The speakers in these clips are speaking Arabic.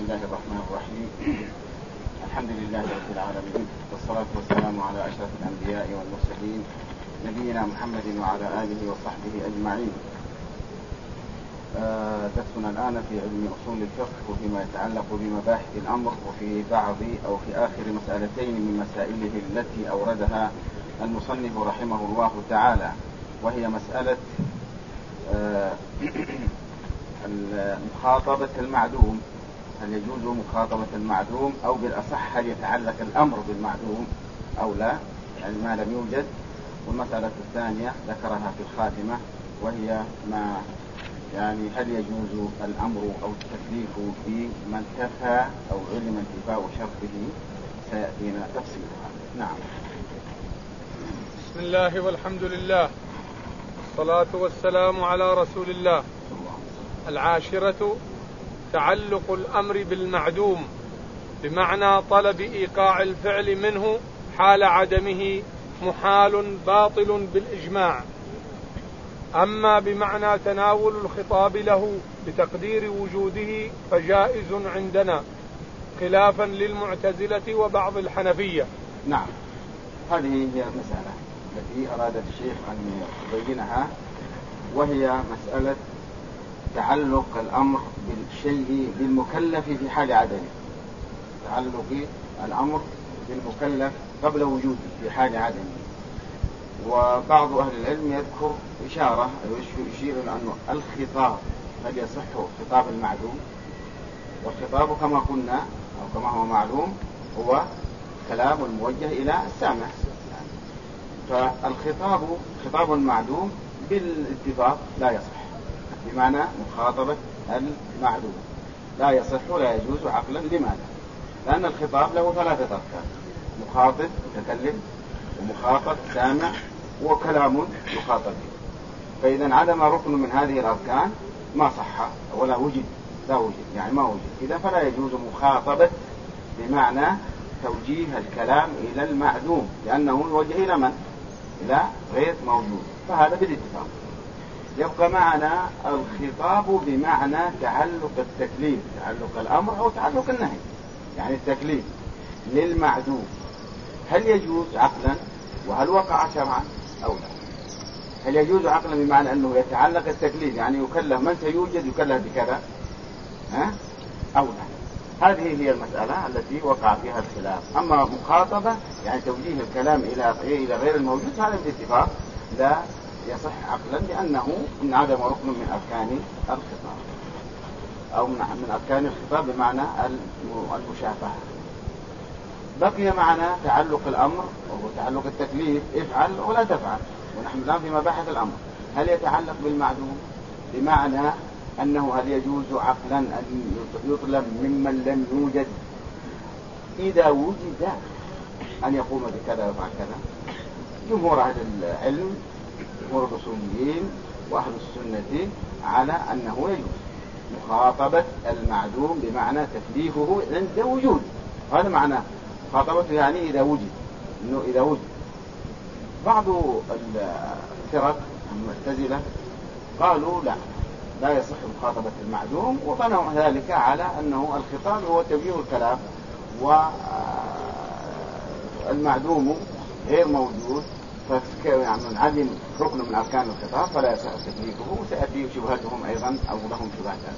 الله الرحمن الرحيم. الحمد لله رب العالمين، والصلاة والسلام على أشرف الأنبياء والمرسلين نبينا محمد وعلى آله وصحبه أجمعين. درسنا الآن في علم أصول الفقه وفيما يتعلق بمباحث الأمر، وفي بعض أو في آخر مسألتين من مسائله التي أوردها المصنف رحمه الله تعالى، وهي مسألة مخاطبة المعدوم. هل يجوز مخاطبة المعدوم، أو بالأصح هل يتعلق الأمر بالمعدوم أو لا، يعني ما لم يوجد. والمسألة الثانية ذكرها في الخاتمة، وهي ما يعني هل يجوز الأمر أو التكليف بمن كفى أو علم انتفاء شرطه، سيأتينا تفصيلها. نعم. بسم الله والحمد لله، الصلاة والسلام على رسول الله. العاشرة تعلق الأمر بالمعدوم، بمعنى طلب إيقاع الفعل منه حال عدمه محال باطل بالإجماع. أما بمعنى تناول الخطاب له بتقدير وجوده فجائز عندنا، خلافا للمعتزلة وبعض الحنفية. نعم، هذه هي المسألة التي أراد الشيخ أن يبينها، وهي مسألة تعلق الأمر بالشيء بالمكلف في حال عدمه. تعلق الأمر بالمكلف قبل وجوده في حال عدمه. وبعض أهل العلم يذكر إشارة أو يشير إلى أن الخطاب هل يصح خطاب المعدوم، والخطاب كما قلنا أو كما هو معلوم هو كلام الموجه إلى السامع. فالخطاب خطاب المعدوم بالاتفاق لا يصح، بمعنى مخاطبة المعدوم لا يصح ولا يجوز عقلا. لماذا؟ لأن الخطاب له ثلاثة أركان: مخاطب متكلم، ومخاطب سامع، وكلام مخاطب به. فإذا عدم ركن من هذه الأركان ما صح ولا وجد، لا وجد يعني ما وجد، إذا فلا يجوز مخاطبة بمعنى توجيه الكلام إلى المعدوم، لأنه يوجه إلى من؟ إلى غير موجود، فهذا بالاتفاق. يبقى معنا الخطاب بمعنى تعلق التكليف، تعلق الأمر أو تعلق النهي، يعني التكليف للمعدوم. هل يجوز عقلا؟ وهل وقع شرعا أو لا؟ هل يجوز عقلا بمعنى أنه يتعلق التكليف، يعني يكلف من سيوجد يكلف بكذا أو لا؟ هذه هي المسألة التي وقع فيها الخلاف. أما مخاطبة يعني توجيه الكلام إلى غير الموجود، هذا بالاتفاق لا يصح عقلا، لأنه من عدم ركن من أركان الخطاب، أو من أركان الخطاب بمعنى المشافهة. بقي معنا تعلق الأمر وهو تعلق التكليف، افعل ولا تفعل، ونحن الآن في مباحث الأمر. هل يتعلق بالمعدوم بمعنى أنه هل يجوز عقلا أن يطلب ممن لم يوجد إذا وجد أن يقوم بكذا ويفعل كذا؟ جمهور أهل العلم، جمهور الأصوليين وأهل السنة على أنه يجوز مخاطبة المعدوم بمعنى تكليفه عند وجود. هذا معناه مخاطبته، يعني إذا وجد، إنه إذا وجد. بعض الفرق المعتزلة قالوا لا يصح مخاطبة المعدوم، وبنوا ذلك على أنه الخطاب هو توجيه الكلام، والمعدوم غير موجود، يعني عدم ركن من أركان الخطاب فلا يصح تكليفه. وسيأتي شبهتهم أيضا أو لهم شبهات.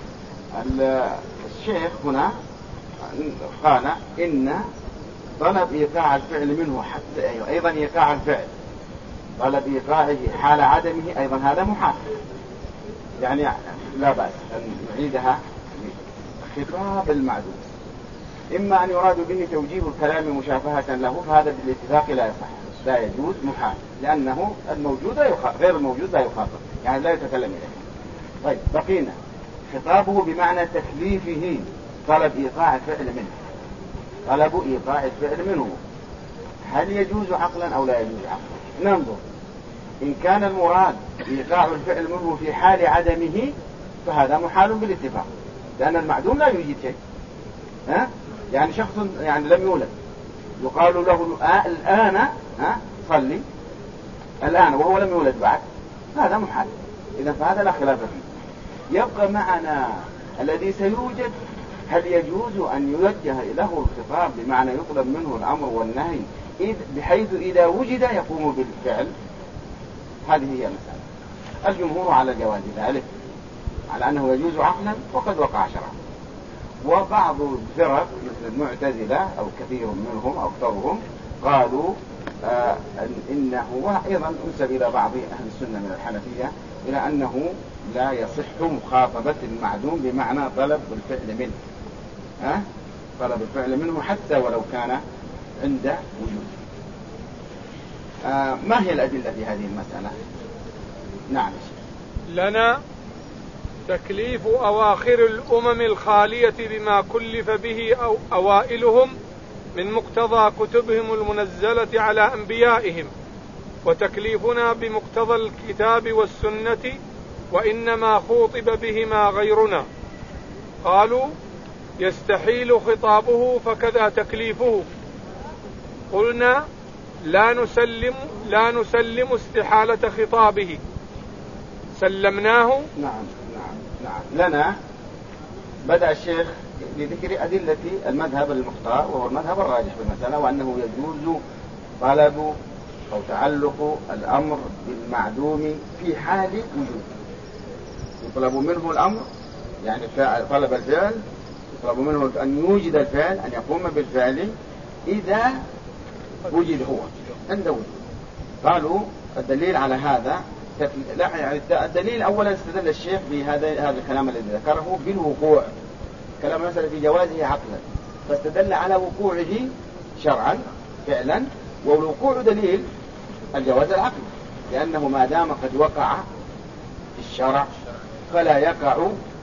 الشيخ هنا قال إن طلب إيقاع الفعل منه حتى أيضا إيقاع الفعل، طلب إيقاعه حال عدمه أيضا هذا محال، يعني لا بأس أن نعيدها. خطاب المعدوم إما أن يراد به توجيه الكلام مشافهة له، فهذا بالاتفاق لا يصح، لا يجوز، محال، لأنه الموجود غير الموجود لا يخاطب، يعني لا يتكلم إليه. طيب بقينا خطابه بمعنى تكليفه، طلب إيقاع الفعل منه، طلب إيقاع الفعل منه. هل يجوز عقلا أو لا يجوز عقلا؟ ننظر. إن كان المراد إيقاع الفعل منه في حال عدمه فهذا محال بالاتفاق، لأن المعدوم لا يوجد شيء. يعني شخص يعني لم يولد يقال له الآن صلي الآن وهو لم يولد بعد، هذا محال. إذا فهذا لا خلاف فيه. يبقى معنا الذي سيوجد هل يجوز أن يوجه له الخطاب بمعنى يطلب منه الأمر والنهي بحيث إذا وجد يقوم بالفعل؟ هذه هي المسألة. الجمهور على جواز ذلك، على أنه يجوز عقلا وقد وقع شرعا. وبعض الفرق مثل المعتزلة أو كثير منهم أو أكثرهم قالوا إنه، وأيضا نسب إلى بعض أهل السنة من الحنفية إلى أنه لا يصح مخاطبة المعدوم بمعنى طلب الفعل منه، طلب الفعل منه حتى ولو كان عند وجود. ما هي الأدلة في هذه المسألة؟ نعم. لنا تكليف أواخر الأمم الخالية بما كلف به أو أوائلهم من مقتضى كتبهم المنزلة على أنبيائهم، وتكليفنا بمقتضى الكتاب والسنة، وإنما خوطب بهما غيرنا. قالوا يستحيل خطابه فكذا تكليفه. قلنا لا نسلم استحالة خطابه، سلمناه. نعم. لنا بدأ الشيخ بذكر أدلة المذهب المختار وهو المذهب الراجح في المسألة، وأنه يجوز طلب أو تعلق الأمر بالمعدوم في حال وجود. يطلب منه الأمر، يعني طلب الفعل، يطلب منه أن يوجد الفعل، أن يقوم بالفعل إذا وجد هو عند وجود. قالوا الدليل على هذا يعني الدليل أولا استدل الشيخ بهذا الكلام الذي ذكره بالوقوع، كلام مثلا في جوازه عقلا، فاستدل على وقوعه شرعا فعلا، والوقوع دليل الجواز العقلي، لأنه ما دام قد وقع في الشرع فلا يقع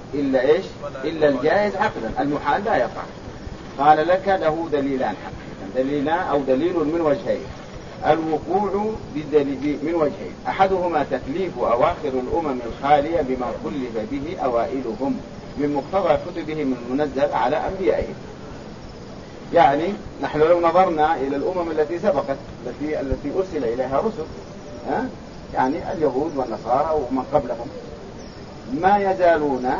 إلا الجائز عقلا، المحال لا يقع. قال لك له دليلان حقيقة، دليلان أو دليل من وجهين. الوقوع من وجهين، أحدهما تكليف أواخر الأمم الخالية بما كلف به أوائلهم من مقتضى كتبهم المنزل على أنبيائهم. يعني نحن لو نظرنا إلى الأمم التي سبقت التي أرسل إليها رسل، يعني اليهود والنصارى ومن قبلهم، ما يزالون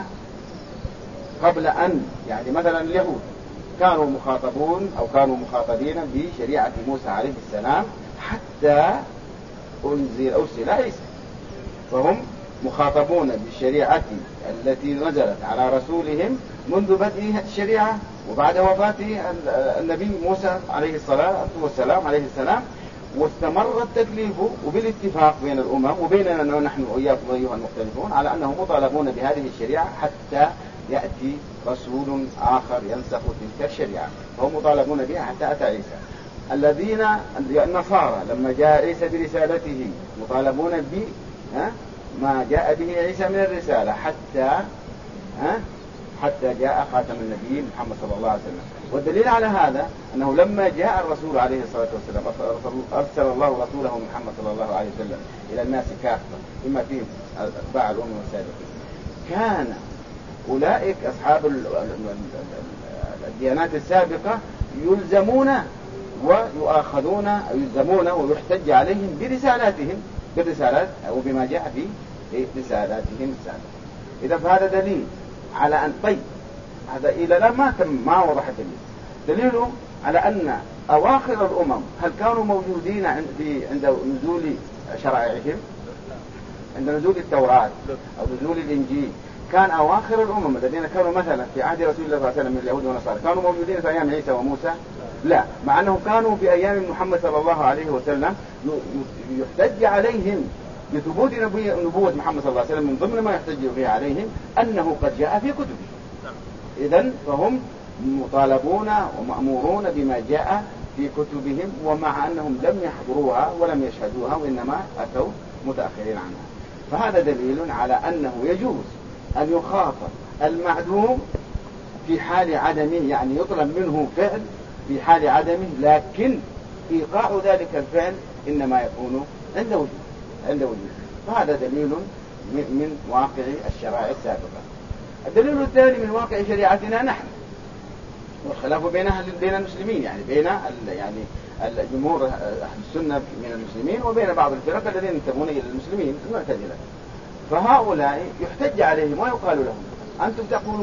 قبل أن، يعني مثلا اليهود كانوا مخاطبون أو كانوا مخاطبين بشريعة موسى عليه السلام حتى أرسل عيسى، فهم مخاطبون بالشريعة التي نزلت على رسولهم منذ بدء الشريعة وبعد وفاة النبي موسى عليه الصلاة والسلام واستمر التكليف وبالاتفاق بين الأمم وبيننا نحن وإياكم أيها المختلفون على أنهم مطالبون بهذه الشريعة حتى يأتي رسول آخر ينسخ تلك الشريعة، فهم مطالبون بها حتى أتى عيسى. الذين النصارى لما جاء عيسى برسالته مطالبون ما جاء به عيسى من الرسالة حتى جاء خاتم النبيين محمد صلى الله عليه وسلم. والدليل على هذا أنه لما جاء الرسول عليه الصلاة والسلام أرسل الله رسوله محمد صلى الله عليه وسلم إلى الناس كافة بما فيهم أتباع الأمم السابقين، كان أولئك أصحاب الديانات السابقة يلزمون ويؤاخذون أو يلزمون ويحتج عليهم بالرسالات أو بما جاء في رسالاتهم السابقة. إذا فهذا دليل على أن هذا إلى لا ما وضح دليله على أن أواخر الأمم هل كانوا موجودين عند نزول شرائعهم، عند نزول التوراة أو نزول الإنجيل؟ كان أواخر الأمم الذين كانوا مثلا في عهد رسول الله صلى الله عليه وسلم من اليهود والنصارى كانوا موجودين في أيام عيسى وموسى؟ لا، مع أنهم كانوا في أيام محمد صلى الله عليه وسلم يحتج عليهم بثبوت نبوة محمد صلى الله عليه وسلم. من ضمن ما يحتج به عليهم أنه قد جاء في كتبه. إذن فهم مطالبون ومأمورون بما جاء في كتبهم، ومع أنهم لم يحضروها ولم يشهدوها وإنما أتوا متأخرين عنها. فهذا دليل على أنه يجوز أن يخاطب المعدوم في حال عدمه، يعني يطلب منه فعل في حال عدمه، لكن إيقاع ذلك الفعل إنما يكون عند وجود. فهذا دليل من واقع الشرائع السابقة. الدليل الثاني من واقع شريعتنا نحن، والخلاف بين المسلمين، يعني بين الجمهور أهل السنة من المسلمين وبين بعض الفرق الذين ينتمون إلى المسلمين المعتزلة. فهؤلاء يحتج عليهم ويقال لهم أنتم تقولون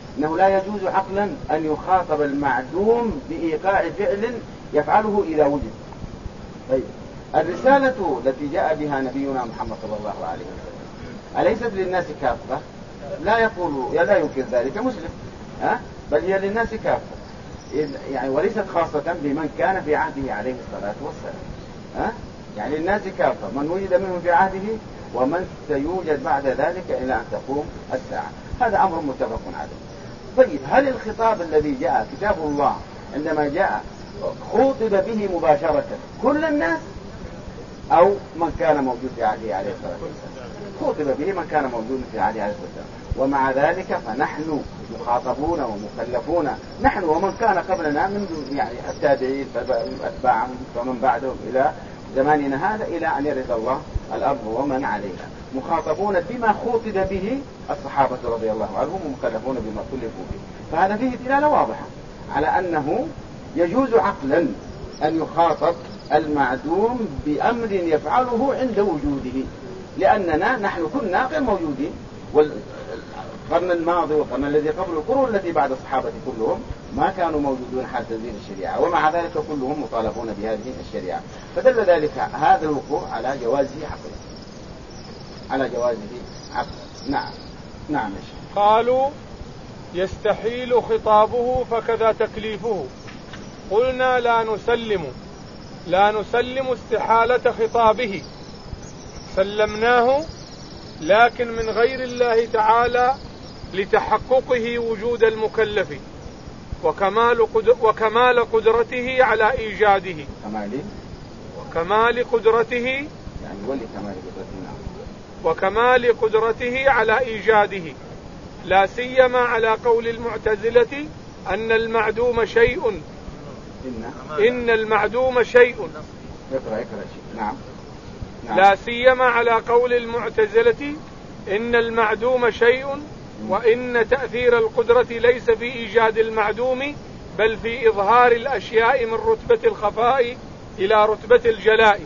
أنه لا يجوز عقلا أن يخاطب المعدوم بإيقاع فعل يفعله إذا وجد. طيب الرسالة التي جاء بها نبينا محمد صلى الله عليه وسلم أليست للناس كافة؟ لا ينكر ذلك مسلم، بل هي للناس كافة، يعني وليست خاصة بمن كان في عهده عليه الصلاة والسلام، يعني الناس كافة، من وجد منهم في عهده ومن سيوجد بعد ذلك إلى أن تقوم الساعة. هذا أمر متفق عليه. طيب هل الخطاب الذي جاء كتاب الله عندما جاء خوطب به مباشرة كل الناس أو من كان موجود في عهده عليه الصلاة والسلام؟ خوطب به من كان موجود في عهده عليه الصلاة والسلام، ومع ذلك فنحن مخاطبون ومكلفون، نحن ومن كان قبلنا من يعني التابعين أتباعهم ومن بعدهم إلى زماننا هذا إلى أن يرث الله الأرض ومن عليها، مخاطبون بما خوطب به الصحابة رضي الله عنهم ومكلفون بما كلفوا به. فهذا فيه دلالة واضحة على أنه يجوز عقلا أن يخاطب المعدوم بأمر يفعله عند وجوده، لأننا نحن كنا غير موجودين، والقرن الماضي والقرن الذي قبل القرون التي بعد الصحابة كلهم ما كانوا موجودون حال تنزيل الشريعة، ومع ذلك كلهم مطالبون بهذه الشريعة. فدل ذلك هذا الوقوع على جوازه عقلا، على جوازه عقلا. نعم. قالوا يستحيل خطابه فكذا تكليفه. قلنا لا نسلم استحالة خطابه، سلمناه لكن من غير الله تعالى لتحققه وجود المكلف وكمال قدرته على إيجاده. وكمال قدرته على إيجاده، لا سيما على قول المعتزلة أن المعدوم شيء. إن المعدوم شيء. نعم. لا سيما على قول المعتزلة إن المعدوم شيء، وإن تأثير القدرة ليس في إيجاد المعدوم بل في إظهار الأشياء من رتبة الخفاء إلى رتبة الجلاء.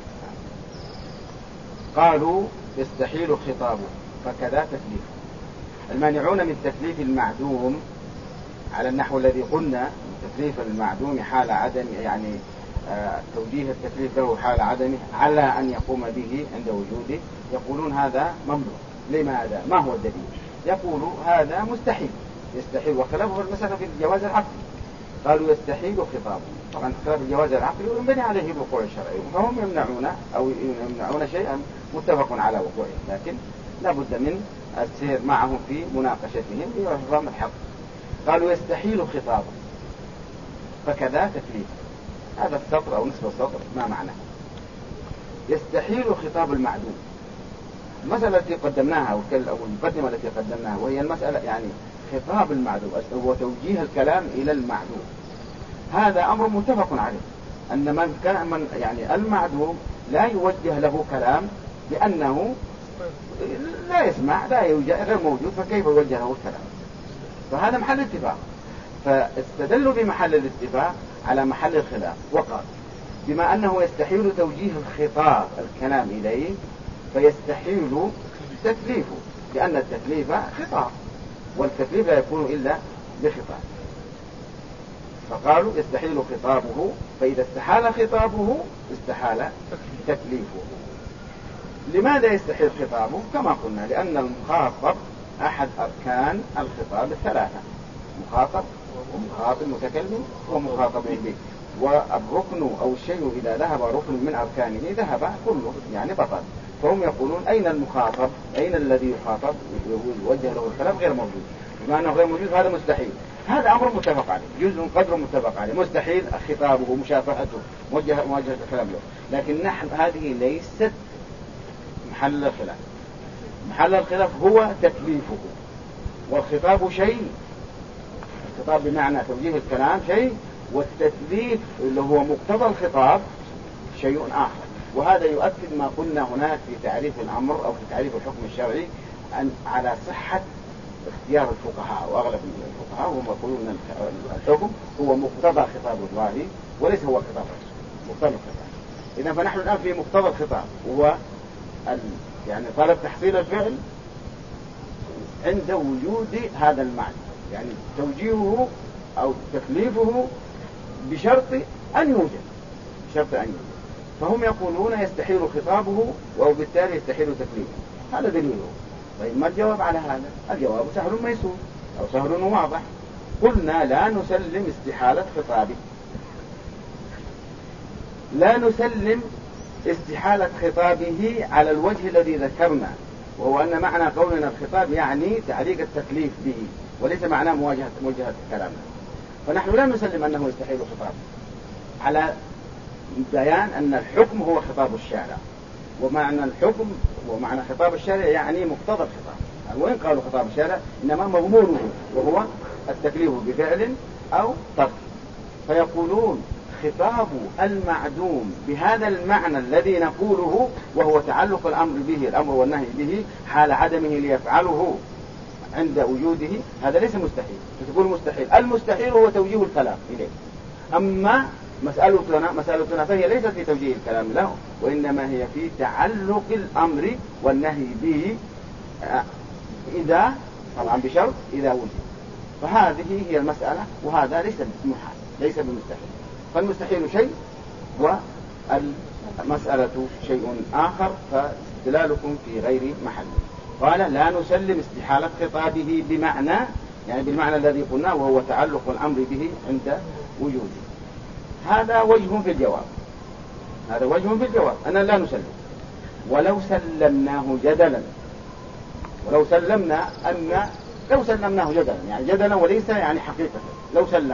قالوا يستحيل خطابه فكذا تكليفه. المانعون من تكليف المعدوم على النحو الذي قلنا، تكليف المعدوم حال عدم، يعني توجيه التكليف له حال عدمه على أن يقوم به عند وجوده، يقولون هذا ممنوع. لماذا؟ ما هو الدليل؟ يقولوا هذا مستحيل، يستحيل، وخلافه المسألة في الجواز العقلي. قالوا يستحيل خطابه، طبعا خلاف الجواز العقلي وينبني عليه الوقوع الشرعي، فهم يمنعون شيئا متفق على وقوعه، لكن لابد من السير معهم في مناقشتهم ليفهم الحق. قالوا يستحيل خطابه فكذا تكليفه. هذا السطر أو نصف السطر ما معناه؟ يستحيل خطاب المعدوم. المسألة التي قدمناها أو المقدمة التي قدمناها، وهي المسألة يعني خطاب المعدوم هو توجيه الكلام إلى المعدوم، هذا أمر متفق عليه، أن من يعني المعدوم لا يوجه له كلام لأنه لا يسمع، لا يوجد، غير موجود، فكيف يوجه له الكلام؟ فهذا محل اتفاق، فاستدلوا بمحل الاتفاق على محل الخلاف، وقال بما أنه يستحيل توجيه الخطاب الكلام إليه فيستحيل تكليفه، لأن التكليف خطاب والتكليف لا يكون إلا بخطاب. فقالوا يستحيل خطابه، فإذا استحال خطابه استحال تكليفه. لماذا يستحيل خطابه؟ كما قلنا لأن المخاطب أحد أركان الخطاب الثلاثة، مخاطب ومخاطب متكلم ومخاطب به، والركن أو الشيء إذا ذهب ركن من أركانه ذهب كله، يعني بطل. فهم يقولون أين المخاطب؟ أين الذي يخاطب يوجه له الكلام؟ غير موجود. بما أنه غير موجود هذا مستحيل. هذا أمر متفق عليه، جزء قدر متفق عليه، مستحيل خطابه مشافهته مواجهة الكلام له. لكن نحن هذه ليست محل الخلاف. محل الخلاف هو تكليفه، والخطاب شيء، الخطاب بمعنى توجيه الكلام شيء، والتكليف اللي هو مقتضى الخطاب شيء آخر. وهذا يؤكد ما قلنا هناك في تعريف الأمر أو في تعريف الحكم الشرعي أن على صحة اختيار الفقهاء، وأغلب الفقهاء هم يقولون الحكم هو مقتضى خطاب الله وليس هو خطاب مقتضى الخطاب. إذا فنحن الآن في مقتضى الخطاب، وهو يعني طلب تحصيل الفعل عند وجود هذا المعنى، يعني توجيهه أو تكليفه بشرط أن يوجد، فهم يقولون يستحيل خطابه وبالتالي يستحيل تكليفه. هذا دليله. طيب ما الجواب على هذا؟ الجواب سهل ميسور أو سهل واضح. قلنا لا نسلم استحالة خطابه، لا نسلم استحالة خطابه على الوجه الذي ذكرنا، وهو أن معنى قولنا الخطاب يعني تعليق التكليف به، وليس معناه موجهة كلامنا. فنحن لا نسلم أنه يستحيل خطابه على بيان أن الحكم هو خطاب الشارع، ومعنى الحكم ومعنى خطاب الشارع يعني مقتضى الخطاب. وإن قالوا خطاب الشارع إنما مضمونه وهو التكليف بفعل أو ترك. فيقولون خطاب المعدوم بهذا المعنى الذي نقوله وهو تعلق الأمر به، الأمر والنهي به حال عدمه ليفعله عند وجوده، هذا ليس مستحيل. تقول مستحيل، المستحيل هو توجيه الكلام إليه. أما مسألتنا فهي ليست في توجيه الكلام له، وإنما هي في تعلق الأمر والنهي به، إذا طبعا بشرط إذا وجد. فهذه هي المسألة، وهذا ليس محال، ليس بمستحيل. فالمستحيل شيء والمسألة شيء آخر، فاستدلالكم في غير محل. قال لا نسلم استحالة خطابه بمعنى، يعني بالمعنى الذي قلناه وهو تعلق الأمر به عند وجوده. هذا وجه في الجواب، هذا وجه في الجواب أنا لا نسلم. ولو سلمناه جدلا، ولو سلمناه جدلا، يعني جدلا وليس يعني حقيقة، لو سلمنا.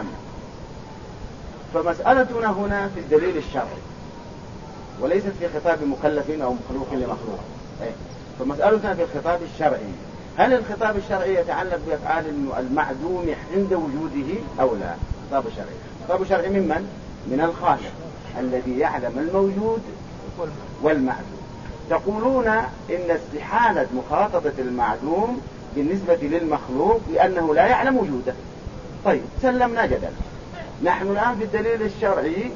فمسألتنا هنا في الدليل الشرعي وليست في خطاب مكلف أو مخلوق لمخلوق. فمسألتنا في الخطاب الشرعي، هل الخطاب الشرعي يتعلق بأفعال المعدوم عند وجوده أو لا؟ الخطاب الشرعي ممن؟ من الخالق الذي يعلم الموجود والمعدوم. تقولون إن استحالة مخاطبة المعدوم بالنسبة للمخلوق لأنه لا يعلم وجوده. طيب سلمنا جدلا، نحن الآن في الدليل الشرعي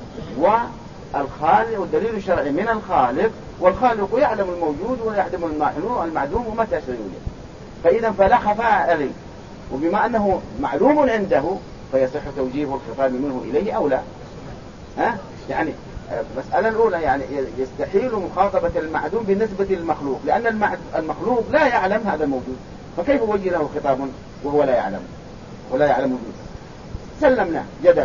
والخالق، والدليل الشرعي من الخالق، والخالق يعلم الموجود ويعلم المعدوم ومتى سيوجد. فإذا فلا خفاء عليه، وبما أنه معلوم عنده فيصح توجيه الخطاب منه إليه أو لا. يعني المسألة الأولى يعني يستحيل مخاطبة المعدوم بالنسبة للمخلوق، لأن المخلوق لا يعلم هذا الموجود، فكيف وجه له خطاب وهو لا يعلم وجوده؟ سلمناه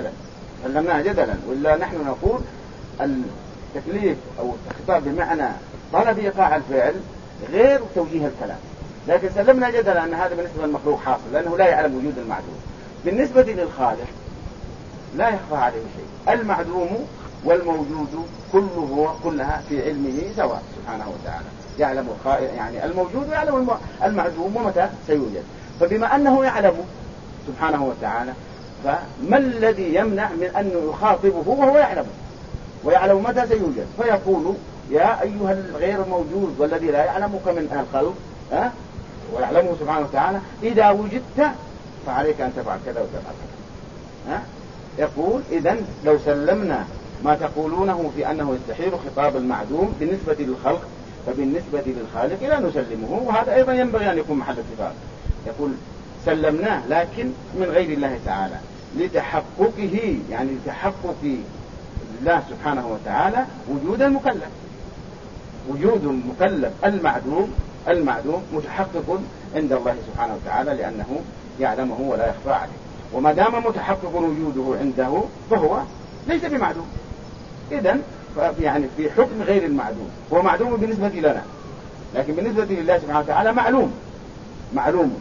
جدلا. وإلا نحن نقول التكليف أو الخطاب بمعنى طلب إيقاع الفعل غير توجيه الكلام، لكن سلمنا جدلا أن هذا بالنسبة للمخلوق حاصل لأنه لا يعلم وجود المعدوم. بالنسبة للخالق لا يخفى عليه شيء، المعدوم والموجود كلها في علمه سواء سبحانه وتعالى، يعلم يعني الموجود ويعلم المعدوم ومتى سيوجد. فبما أنه يعلم سبحانه وتعالى، فما الذي يمنع من أن يخاطبه وهو يعلم ويعلم متى سيوجد؟ فيقول يا أيها الغير الموجود والذي لا يعلمك من الخلق ويعلمه سبحانه وتعالى، إذا وجدت فعليك أن تفعل كذا وتفعل كذا. يقول إذن لو سلمنا ما تقولونه في أنه يستحيل خطاب المعدوم بالنسبة للخلق، فبالنسبة للخالق لا نسلمه، وهذا أيضا ينبغي أن يكون محل اتفاق. يقول سلمناه لكن من غير الله تعالى لتحققه، يعني لتحقق الله سبحانه وتعالى وجود المكلف. وجود المكلف المعدوم متحقق عند الله سبحانه وتعالى لأنه يعلمه ولا يخفى عليه، وما دام متحقق وجوده عنده فهو ليس بمعدوم. إذن يعني في حكم غير المعدوم، هو معدوم بالنسبة لنا، لكن بالنسبة لله سبحانه وتعالى معلوم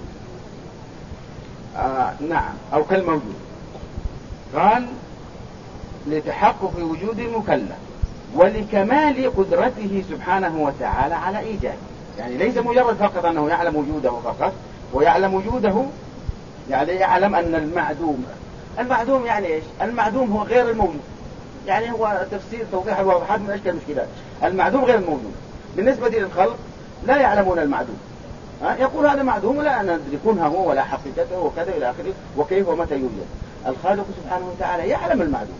نعم أو كالموجود. قال لتحقق وجود المكلف ولكمال قدرته سبحانه وتعالى على إيجاده، يعني ليس مجرد فقط أنه يعلم وجوده فقط، ويعلم وجوده يعني يعلم أن المعدوم يعني إيش؟ المعدوم هو غير الموجود، يعني هو تفسير توضيح الواضحات من أشكال المشكلات. المعدوم غير الموجود. بالنسبة للخلق لا يعلمون المعدوم، يقول هذا معدوم ولا ندركونها هو ولا حقيقته وكذا إلى آخره وكيف ومتى يوجد. الخالق سبحانه وتعالى يعلم المعدوم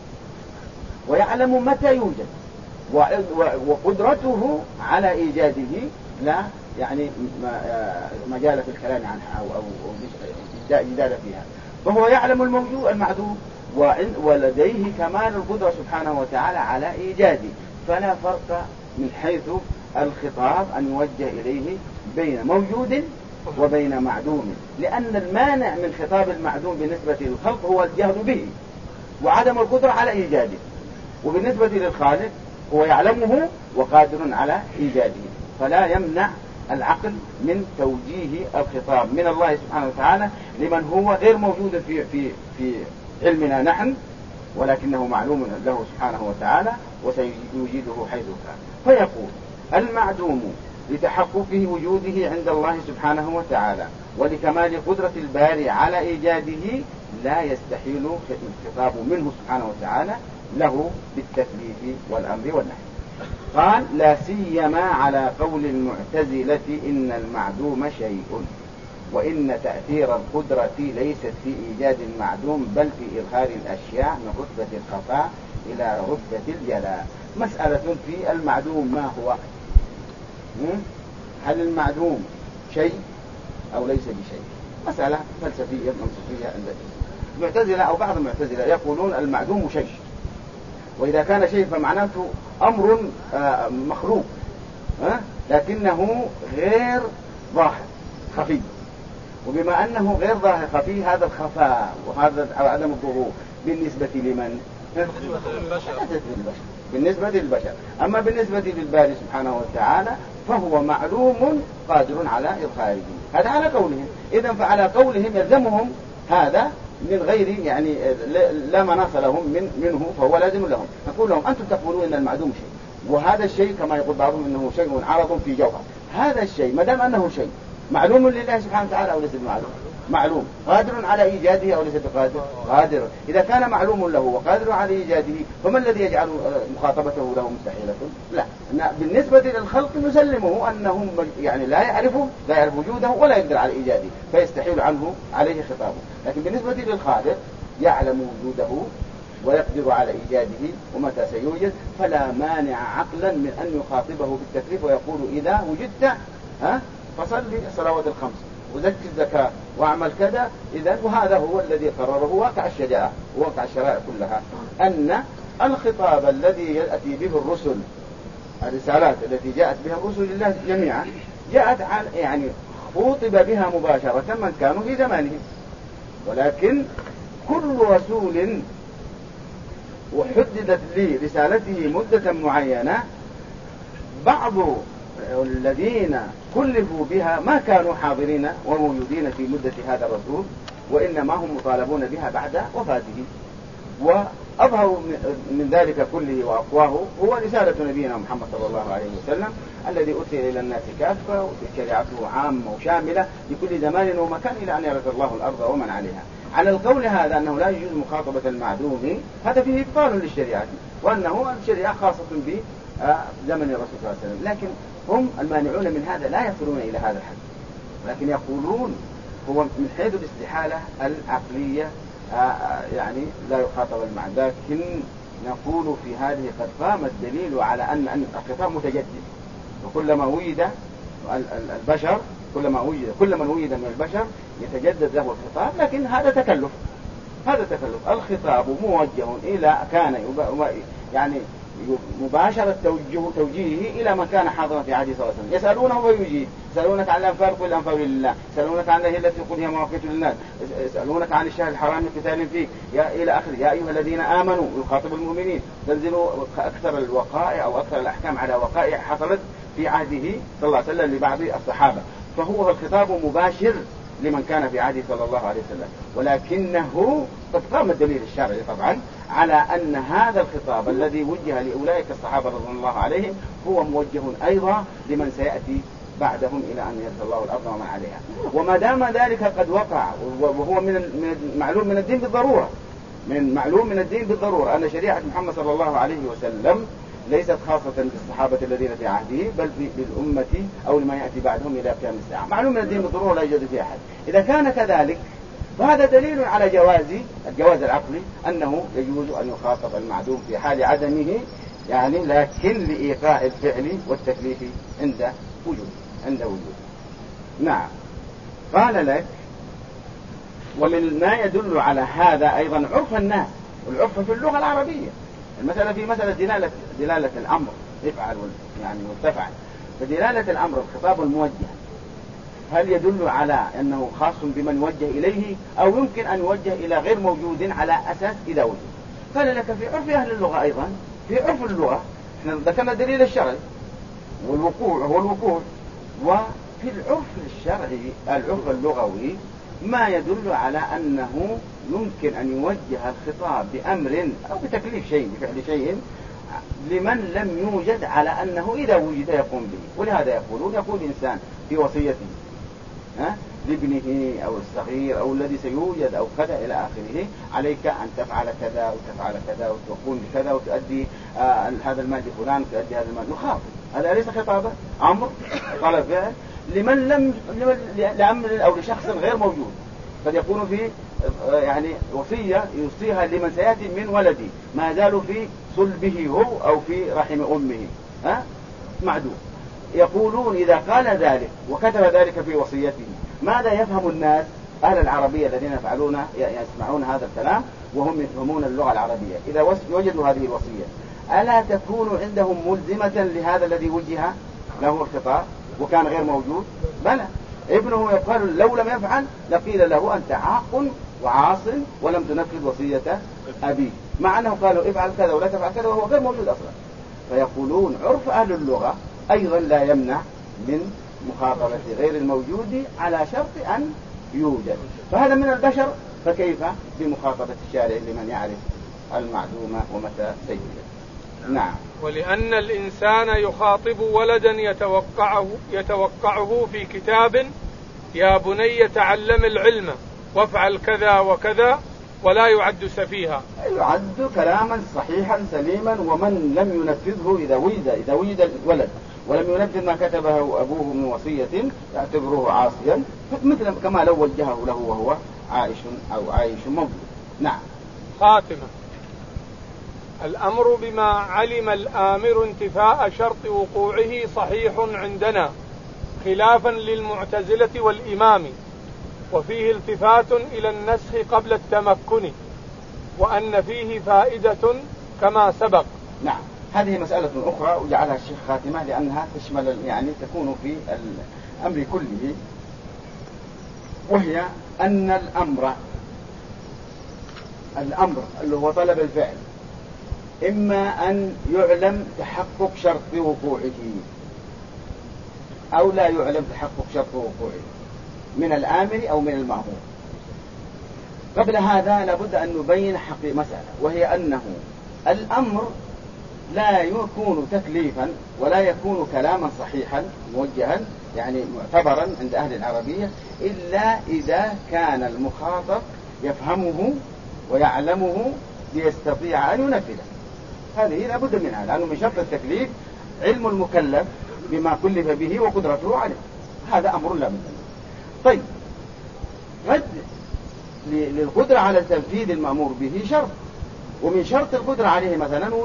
ويعلم متى يوجد، وقدرته على إيجاده لا يعني مجال في الكلام عنها أو جدال فيها، فهو يعلم الموجود المعدوم ولديه كمال القدرة سبحانه وتعالى على إيجاده، فلا فرق من حيث الخطاب أن يوجه إليه بين موجود وبين معدوم، لأن المانع من خطاب المعدوم بالنسبة للخلق هو الجهل به وعدم القدرة على إيجاده، وبالنسبة للخالق هو يعلمه وقادر على إيجاده، فلا يمنع العقل من توجيه الخطاب من الله سبحانه وتعالى لمن هو غير موجود في علمنا نحن، ولكنه معلوم له سبحانه وتعالى وسيوجده حيث كان. فيقول المعدوم لتحققه وجوده عند الله سبحانه وتعالى ولكمال قدرة الباري على إيجاده لا يستحيل الخطاب منه سبحانه وتعالى له بالتكليف والأمر والنهي. قال لا سيما على قول المعتزلة إن المعدوم شيء وإن تأثير القدرة ليست في إيجاد المعدوم بل في إظهار الأشياء من رتبة الخفاء إلى رتبة الجلاء. مسألة في المعدوم ما هو؟ هل المعدوم شيء أو ليس بشيء؟ مسألة فلسفية منطقية عند المعتزلة أو بعض المعتزلة يقولون المعدوم شيء، وإذا كان شيء فمعناته أمر مخلوق لكنه غير ظاهر خفي، وبما أنه غير ظاهر خفي هذا الخفاء وهذا عدم الظهور بالنسبة لمن؟ بالنسبة للبشر. أما بالنسبة للباري سبحانه وتعالى فهو معلوم قادر على إظهاره، هذا على قولهم. إذن فعلى قولهم يلزمهم هذا من غير يعني لا مناص لهم منه، فهو لازم لهم. نقول لهم أنتم تقولون إن المعدوم شيء، وهذا الشيء كما يقول بعضهم إنه شيء عرض في جوهر، هذا الشيء ما دام أنه شيء معلوم لله سبحانه وتعالى أو ليس بمعلوم؟ معلوم. قادر على إيجاده أو ليس بقادر؟ قادر. إذا كان معلوم له وقادر على إيجاده فما الذي يجعل مخاطبته له مستحيلة؟ لا. بالنسبة للخلق نسلمه أنه يعني لا يعرف وجوده ولا يقدر على إيجاده فيستحيل عنه عليه خطابه، لكن بالنسبة للخالق يعلم وجوده ويقدر على إيجاده ومتى سيوجد، فلا مانع عقلا من أن يخاطبه بالتكليف ويقول إذا وجدت فصلي الصلوات الخمس وزكي الزكاة واعمل كذا. إذن وهذا هو الذي قرره واقع الشريعة وواقع الشرائع كلها، أن الخطاب الذي يأتي به الرسل، الرسالات التي جاءت بها الرسل لله جميعا جاءت يعني خوطب بها مباشرة من كانوا في زمانهم، ولكن كل رسول وحددت لرسالته مدة معينة بعض الذين كلفوا بها ما كانوا حاضرين وموجودين في مدة هذا الرسول، وإنما هم مطالبون بها بعد وفاته. وأظهر من ذلك كله وأقواه هو رسالة نبينا محمد صلى الله عليه وسلم الذي أرسل إلى الناس كافة وشريعته عامة وشاملة لكل زمان ومكان إلى أن يرث الله الأرض ومن عليها. على القول هذا أنه لا يجوز مخاطبة المعدوم هذا فيه إبطال للشريعة، وأنه الشريعة خاصة بزمن الرسول صلى الله عليه وسلم، لكن هم المانعون من هذا لا يصلون إلى هذا الحد، ولكن يقولون هو من حيث الاستحالة العقلية يعني لا يخاطب المعنى، لكن نقول في هذه قد قام الدليل على أن الخطاب متجدد، وكلما وجد البشر كل من وجد من البشر يتجدد له الخطاب، لكن هذا تكلف. الخطاب موجه إلى كان يعني مباشرة توجيهه إلى من كان حاضرا في عهده صلى الله عليه وسلم. يسألونه ويجيب، يسألونك عن الأنفال قل الأنفال لله، يسألونك عن الهلة قل هي مواقيت للناس، يسألونك عن الشهر الحرام قتال فيه إلى آخره. يا أيها الذين آمنوا يخاطب المؤمنين، تنزلوا أكثر الوقائع أو أكثر الأحكام على وقائع حصلت في عهده صلى الله عليه وسلم لبعض الصحابة، فهو الخطاب مباشر لمن كان في عهده صلى الله عليه وسلم، ولكنه قد قام الدليل الشرعي طبعا على أن هذا الخطاب الذي وجه لأولئك الصحابة رضي الله عليهم هو موجه أيضا لمن سيأتي بعدهم إلى أن يرث الله الأرض ومن عليها. وما دام ذلك قد وقع وهو من معلوم من الدين بالضرورة، أن شريعة محمد صلى الله عليه وسلم ليست خاصة بالصحابة الذين في عهده بل بالأمة أو لما يأتي بعدهم إلى قيام الساعة، معلوم من الدين بالضرورة لا يوجد في أحد. إذا كان كذلك فهذا دليل على الجواز العقلي أنه يجوز أن يخاطب المعدوم في حال عدمه، يعني لكن لإيقاع الفعل والتكليف عند وجوده. عند وجود. نعم. قال لك ومن ما يدل على هذا أيضا عرف الناس، والعرف في اللغة العربية. المسألة في مسألة دلالة الأمر، افعل يعني وتفعل. فدلالة الأمر الخطاب الموجه هل يدل على أنه خاص بمن يوجه إليه أو يمكن أن يوجه إلى غير موجود على أساس إذا وجد؟ قال لك في عرف أهل اللغة أيضا، في عرف اللغة احنا ذكرنا دليل الشرعي والوقوع هو الوقوع، وفي العرف الشرعي العرف اللغوي ما يدل على أنه يمكن أن يوجه الخطاب بأمر أو بتكليف شيء بفعل شيء لمن لم يوجد على أنه إذا وجد يقوم به. ولهذا يقول إنسان في وصيته لابنه أو الصغير أو الذي سيوجد أو كذا إلى آخره عليك أن تفعل كذا وتفعل كذا وتقوم بكذا وتؤدي هذا المال لفلان وتؤدي هذا المال. يخاطب، هذا ليس خطابا، أمر طلب فعل لمن لم لأمر أو لشخص غير موجود. قد يكون في يعني وصية يوصيها لمن سيأتي من ولدي ما زالوا في صلبه هو أو في رحم أمه معدوم. يقولون إذا قال ذلك وكتب ذلك في وصيته ماذا يفهم الناس أهل العربية الذين يسمعون هذا الكلام وهم يفهمون اللغة العربية؟ إذا وجدوا هذه الوصية ألا تكون عندهم ملزمة لهذا الذي وجه له الخطاب وكان غير موجود؟ بلى. ابنه يقال لو لم يفعل لقيل له أنت عاق وعاص ولم تنفذ وصية أبيه، مع أنه قالوا افعل كذا ولا تفعل كذا وهو غير موجود أصلا. فيقولون عرف أهل اللغة أيضا لا يمنع من مخاطبة غير الموجود على شرط أن يوجد. فهذا من البشر، فكيف بمخاطبة الشارع لمن يعرف المعدوم ومتى سيوجد؟ نعم. ولأن الإنسان يخاطب ولدا يتوقعه في كتاب يا بني تعلم العلم وافعل كذا وكذا ولا يعد سفيها، يعد كلاما صحيحا سليما. ومن لم ينفذه إذا وجد الولد ولم ينفذ ما كتبه أبوه من وصية يعتبره عاصيا، مثل كما لو وجهه له وهو عايش موجود. نعم. خاتمة. الأمر بما علم الآمر انتفاء شرط وقوعه صحيح عندنا خلافا للمعتزلة والإمام، وفيه التفات إلى النسخ قبل التمكن وأن فيه فائدة كما سبق. نعم. هذه مسألة أخرى وجعلها الشيخ خاتمة لأنها تشمل يعني تكون في الأمر كله، وهي أن الأمر اللي هو طلب الفعل إما أن يعلم تحقق شرط وقوعه أو لا يعلم تحقق شرط وقوعه من الآمر أو من المأمور. قبل هذا لابد أن نبين مسألة، وهي أنه الأمر لا يكون تكليفا ولا يكون كلاما صحيحا موجها يعني معتبرا عند أهل العربية إلا إذا كان المخاطب يفهمه ويعلمه ليستطيع أن ينفذه. هذه لا بد منها، لأنه من شرط التكليف علم المكلف بما كلف به وقدرته عليه، هذا أمر لا بد منه. طيب، قد للقدرة على تنفيذ المأمور به شرط، ومن شرط القدرة عليه مثلا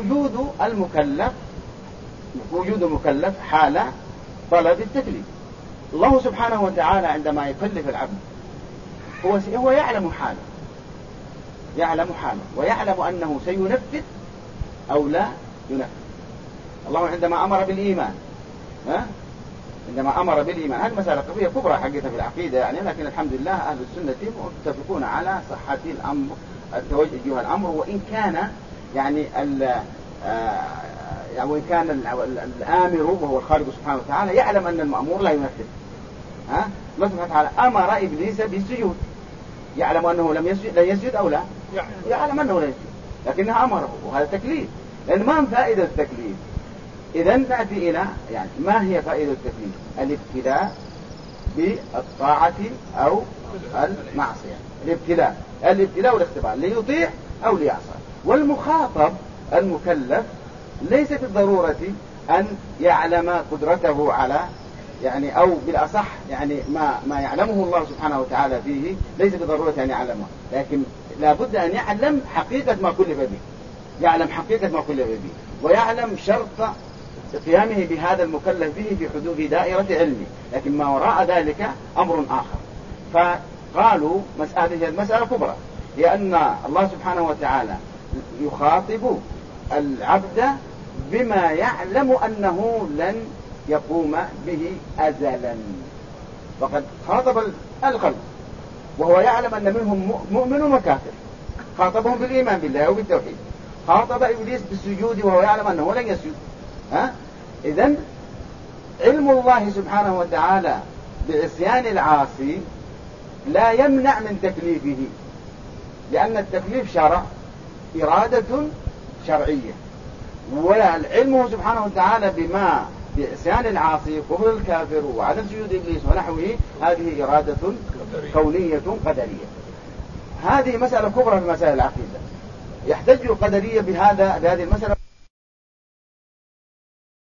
وجود المكلف حال طلب التكليف. الله سبحانه وتعالى عندما يكلف العبد هو يعلم حاله ويعلم أنه سينفذ أو لا ينفذ. الله عندما أمر بالإيمان هذه مسألة قضية كبرى حقيقة في العقيدة يعني، لكن الحمد لله أهل السنة متفقون على صحة الأمر توجه الأمر، وإن كان يعني وإن كان الآمر وهو الخالق سبحانه وتعالى يعلم أن المأمور لا ينفذ. الله سبحانه وتعالى أمر إبليس بالسجود، يعلم أنه لن يسجد أو لا يعلم أنه لا يسجد، لكنها أمره، وهذا تكليف. لأن ما فائدة التكليف؟ إذا نأتي إلى يعني ما هي فائدة التكليف؟ الابتلاء بالطاعة أو المعصية. الابتلاء والاختبار ليطيع أو ليعصى. والمخاطب المكلف ليس بالضرورة أن يعلم قدرته على يعني أو بالأصح يعني ما يعلمه الله سبحانه وتعالى فيه ليس بالضرورة أن يعلمه، لكن لابد أن يعلم حقيقة ما كلف به، ويعلم شرط قيامه بهذا المكلف به في حدود دائرة علمه، لكن ما وراء ذلك أمر آخر. فقالوا هذه المسألة كبرى، هي أن الله سبحانه وتعالى يخاطب العبد بما يعلم أنه لن يقوم به أزلا، فقد خاطب الخلق وهو يعلم أن منهم مؤمن وكافر، خاطبهم بالإيمان بالله وبالتوحيد. خاطب إبليس بالسجود وهو يعلم أنه لن يسجد. إذن علم الله سبحانه وتعالى بعصيان العاصي لا يمنع من تكليفه، لأن التكليف شرع، إرادة شرعية، وعلمه سبحانه وتعالى بما بعصيان العاصي كفر الكافر وعدم سجود إبليس ونحوه هذه إرادة كونية قدرية. هذه مسألة كبرى في مسائل العقيدة، يحتج القدرية بهذه المسألة.